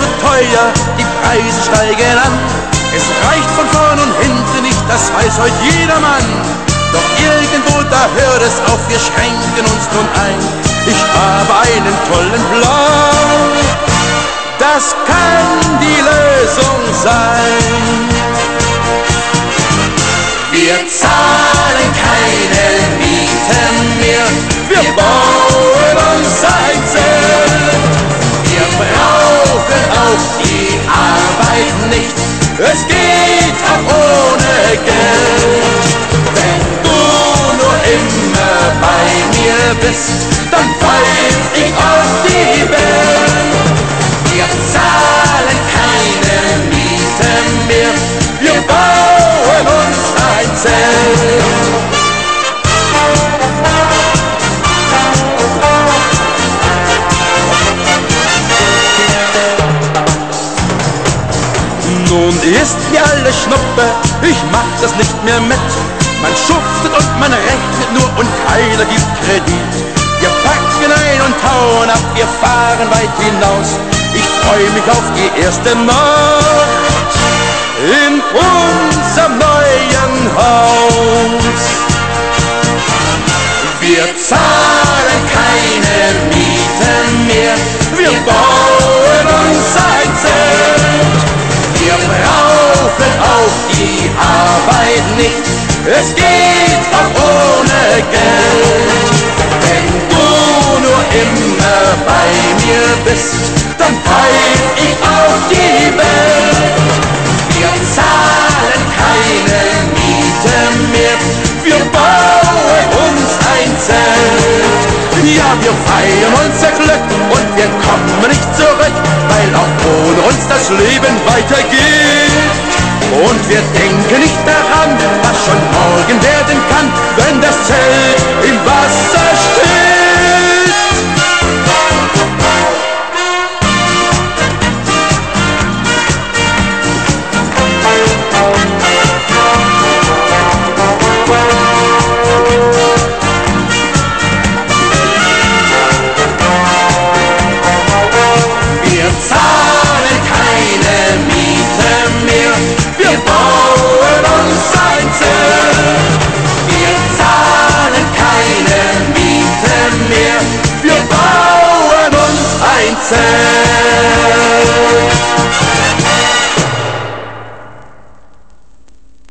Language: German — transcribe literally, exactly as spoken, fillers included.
zu teuer, die Preise steigen an. Es reicht von vorn und hinten nicht, das weiß heute jedermann. Doch irgendwo, da hört es auf, wir schränken uns nun ein. Ich habe einen tollen Plan, das kann die Lösung sein. Wir zahlen keine Mieten mehr, wir bauen uns ein Zelt. Wir brauchen auch die Arbeit nicht, es geht auch ohne Geld. Wenn du nur immer bei mir bist, dann pfeif ich auf die Welt. Wir zahlen keine Mieten mehr, wir bauen uns ein Zelt. Nun ist mir alles Schnuppe, ich mach das nicht mehr mit. Man schuftet und man rechnet nur und keiner gibt Kredit. Wir packen ein und hauen ab, wir fahren weit hinaus. Ich freu mich auf die erste Nacht in unserem neuen Haus. Wir zahlen keine Mieten mehr, wir bauen uns ein Zelt. Wir brauchen auch die Arbeit nicht, es geht auch ohne Geld. Wenn du nur immer bei mir bist, dann pfeif ich auf die Welt. Wir zahlen keine Miete mehr, wir bauen uns ein Zelt. Ja, wir feiern unser Glück und wir kommen nicht zurück, weil auch ohne uns das Leben weitergeht. Und wir denken nicht daran, was schon morgen werden kann, wenn das Zelt im Wasser steht. Wir zahlen keine Miete mehr, wir bauen uns ein Zelt. Wir zahlen keine Miete mehr, wir bauen uns ein Zelt.